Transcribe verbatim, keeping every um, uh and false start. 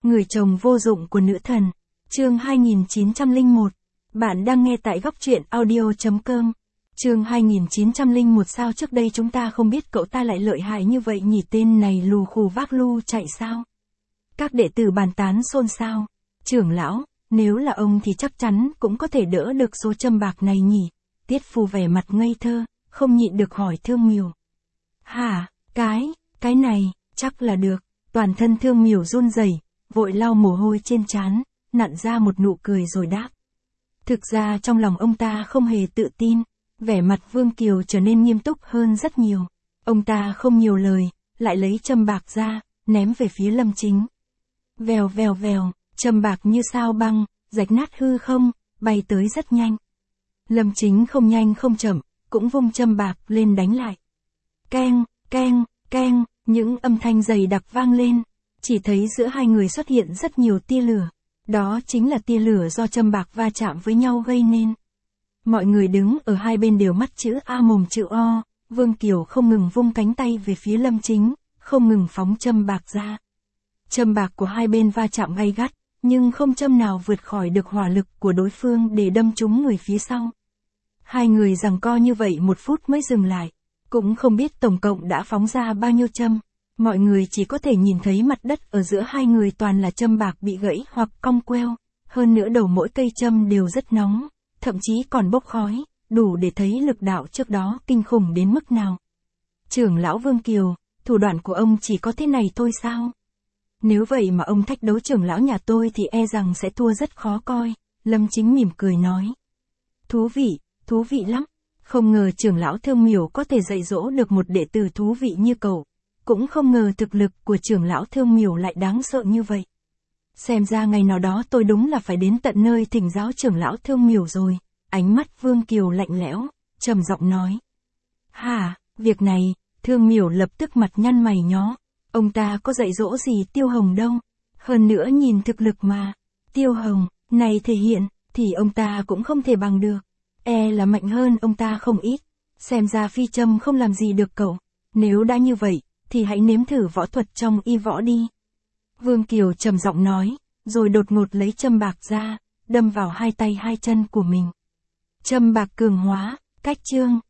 Người chồng vô dụng của nữ thần. Chương hai nghìn chín trăm lẻ một. Bạn đang nghe tại góc truyện audio chấm com. Chương hai nghìn chín trăm lẻ một. Sao trước đây chúng ta không biết cậu ta lại lợi hại như vậy nhỉ, tên này lù khù vác lu chạy sao? Các đệ tử bàn tán xôn xao. Trưởng lão, nếu là ông thì chắc chắn cũng có thể đỡ được số châm bạc này nhỉ? Tiết Phù vẻ mặt ngây thơ, không nhịn được hỏi Thương Miểu. Hả, cái, cái này, chắc là được. Toàn thân Thương Miểu run rẩy, vội lau mồ hôi trên trán, nặn ra một nụ cười rồi đáp. Thực ra trong lòng ông ta không hề tự tin, vẻ mặt Vương Kiều trở nên nghiêm túc hơn rất nhiều. Ông ta không nhiều lời, lại lấy châm bạc ra, ném về phía Lâm Chính. Vèo vèo vèo, châm bạc như sao băng, rạch nát hư không, bay tới rất nhanh. Lâm Chính không nhanh không chậm, cũng vung châm bạc lên đánh lại. Keng, keng, keng, những âm thanh dày đặc vang lên, chỉ thấy giữa hai người xuất hiện rất nhiều tia lửa. Đó chính là tia lửa do châm bạc va chạm với nhau gây nên. Mọi người đứng ở hai bên đều mắt chữ A mồm chữ O, Vương Kiều không ngừng vung cánh tay về phía Lâm Chính, không ngừng phóng châm bạc ra. Châm bạc của hai bên va chạm gay gắt, nhưng không châm nào vượt khỏi được hỏa lực của đối phương để đâm trúng người phía sau. Hai người giằng co như vậy một phút mới dừng lại, cũng không biết tổng cộng đã phóng ra bao nhiêu châm. Mọi người chỉ có thể nhìn thấy mặt đất ở giữa hai người toàn là châm bạc bị gãy hoặc cong queo, hơn nữa đầu mỗi cây châm đều rất nóng, thậm chí còn bốc khói, đủ để thấy lực đạo trước đó kinh khủng đến mức nào. Trưởng lão Vương Kiều, thủ đoạn của ông chỉ có thế này thôi sao? Nếu vậy mà ông thách đấu trưởng lão nhà tôi thì e rằng sẽ thua rất khó coi, Lâm Chính mỉm cười nói. Thú vị, thú vị lắm, không ngờ trưởng lão Thương Miểu có thể dạy dỗ được một đệ tử thú vị như cậu. Cũng không ngờ thực lực của trưởng lão Thương Miểu lại đáng sợ như vậy. Xem ra ngày nào đó tôi đúng là phải đến tận nơi thỉnh giáo trưởng lão Thương Miểu rồi. Ánh mắt Vương Kiều lạnh lẽo, trầm giọng nói. Hả, việc này, Thương Miểu lập tức mặt nhăn mày nhó. Ông ta có dạy dỗ gì Tiêu Hồng đâu. Hơn nữa nhìn thực lực mà. Tiêu Hồng, này thể hiện, thì ông ta cũng không thể bằng được. E là mạnh hơn ông ta không ít. Xem ra phi châm không làm gì được cậu. Nếu đã như vậy, thì hãy nếm thử võ thuật trong y võ đi. Vương Kiều trầm giọng nói, rồi đột ngột lấy châm bạc ra, đâm vào hai tay hai chân của mình. Châm bạc cường hóa, cách chương.